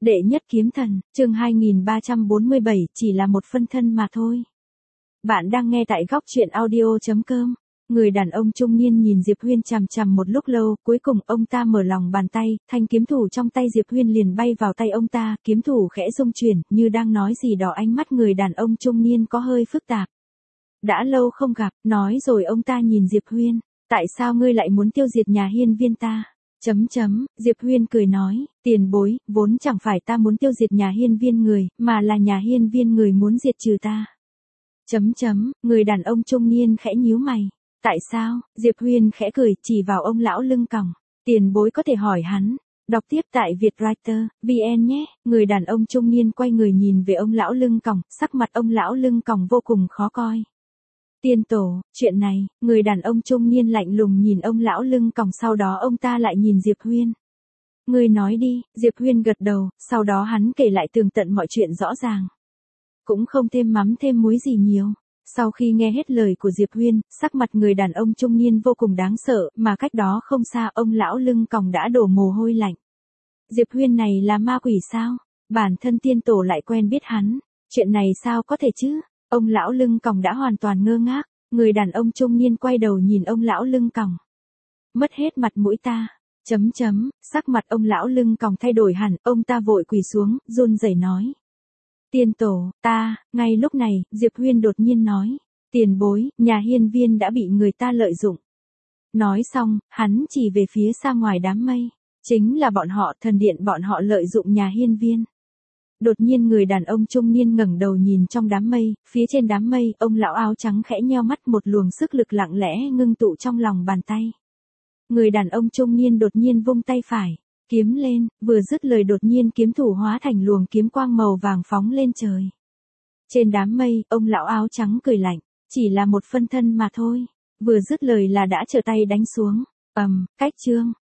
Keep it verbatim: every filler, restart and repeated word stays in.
Đệ nhất kiếm thần, chương hai nghìn ba trăm bốn mươi bảy, chỉ là một phân thân mà thôi. Bạn đang nghe tại góc truyện audio chấm com. Người đàn ông trung niên nhìn Diệp Huyên chằm chằm một lúc lâu, cuối cùng ông ta mở lòng bàn tay, thanh kiếm thủ trong tay Diệp Huyên liền bay vào tay ông ta, kiếm thủ khẽ rung chuyển, như đang nói gì đó. Ánh mắt người đàn ông trung niên có hơi phức tạp. Đã lâu không gặp, nói rồi ông ta nhìn Diệp Huyên, tại sao ngươi lại muốn tiêu diệt nhà hiên viên ta? Chấm chấm, Diệp Huyên cười nói, tiền bối, vốn chẳng phải ta muốn tiêu diệt nhà hiên viên người, mà là nhà hiên viên người muốn diệt trừ ta. Chấm chấm, người đàn ông trung niên khẽ nhíu mày. Tại sao? Diệp Huyên khẽ cười, chỉ vào ông lão lưng còng. Tiền bối có thể hỏi hắn. Đọc tiếp tại Vietwriter, vê en nhé. Người đàn ông trung niên quay người nhìn về ông lão lưng còng, sắc mặt ông lão lưng còng vô cùng khó coi. Tiên tổ, chuyện này, người đàn ông trung niên lạnh lùng nhìn ông lão lưng còng, sau đó ông ta lại nhìn Diệp Huyên. Ngươi nói đi, Diệp Huyên gật đầu, sau đó hắn kể lại tường tận mọi chuyện rõ ràng. Cũng không thêm mắm thêm muối gì nhiều. Sau khi nghe hết lời của Diệp Huyên, sắc mặt người đàn ông trung niên vô cùng đáng sợ, mà cách đó không xa ông lão lưng còng đã đổ mồ hôi lạnh. Diệp Huyên này là ma quỷ sao? Bản thân tiên tổ lại quen biết hắn. Chuyện này sao có thể chứ? Ông lão lưng còng đã hoàn toàn ngơ ngác, người đàn ông trung niên quay đầu nhìn ông lão lưng còng. Mất hết mặt mũi ta. Chấm chấm, sắc mặt ông lão lưng còng thay đổi hẳn, ông ta vội quỳ xuống, run rẩy nói. Tiên tổ, ta, ngay lúc này, Diệp Huyên đột nhiên nói. Tiền bối, nhà hiên viên đã bị người ta lợi dụng. Nói xong, hắn chỉ về phía xa ngoài đám mây. Chính là bọn họ, thần điện bọn họ lợi dụng nhà hiên viên. Đột nhiên người đàn ông trung niên ngẩng đầu nhìn trong đám mây, phía trên đám mây, ông lão áo trắng khẽ nheo mắt, một luồng sức lực lặng lẽ ngưng tụ trong lòng bàn tay. Người đàn ông trung niên đột nhiên vung tay phải, kiếm lên, vừa dứt lời đột nhiên kiếm thủ hóa thành luồng kiếm quang màu vàng phóng lên trời. Trên đám mây, ông lão áo trắng cười lạnh, chỉ là một phân thân mà thôi. Vừa dứt lời là đã trở tay đánh xuống. Ầm, cách chương,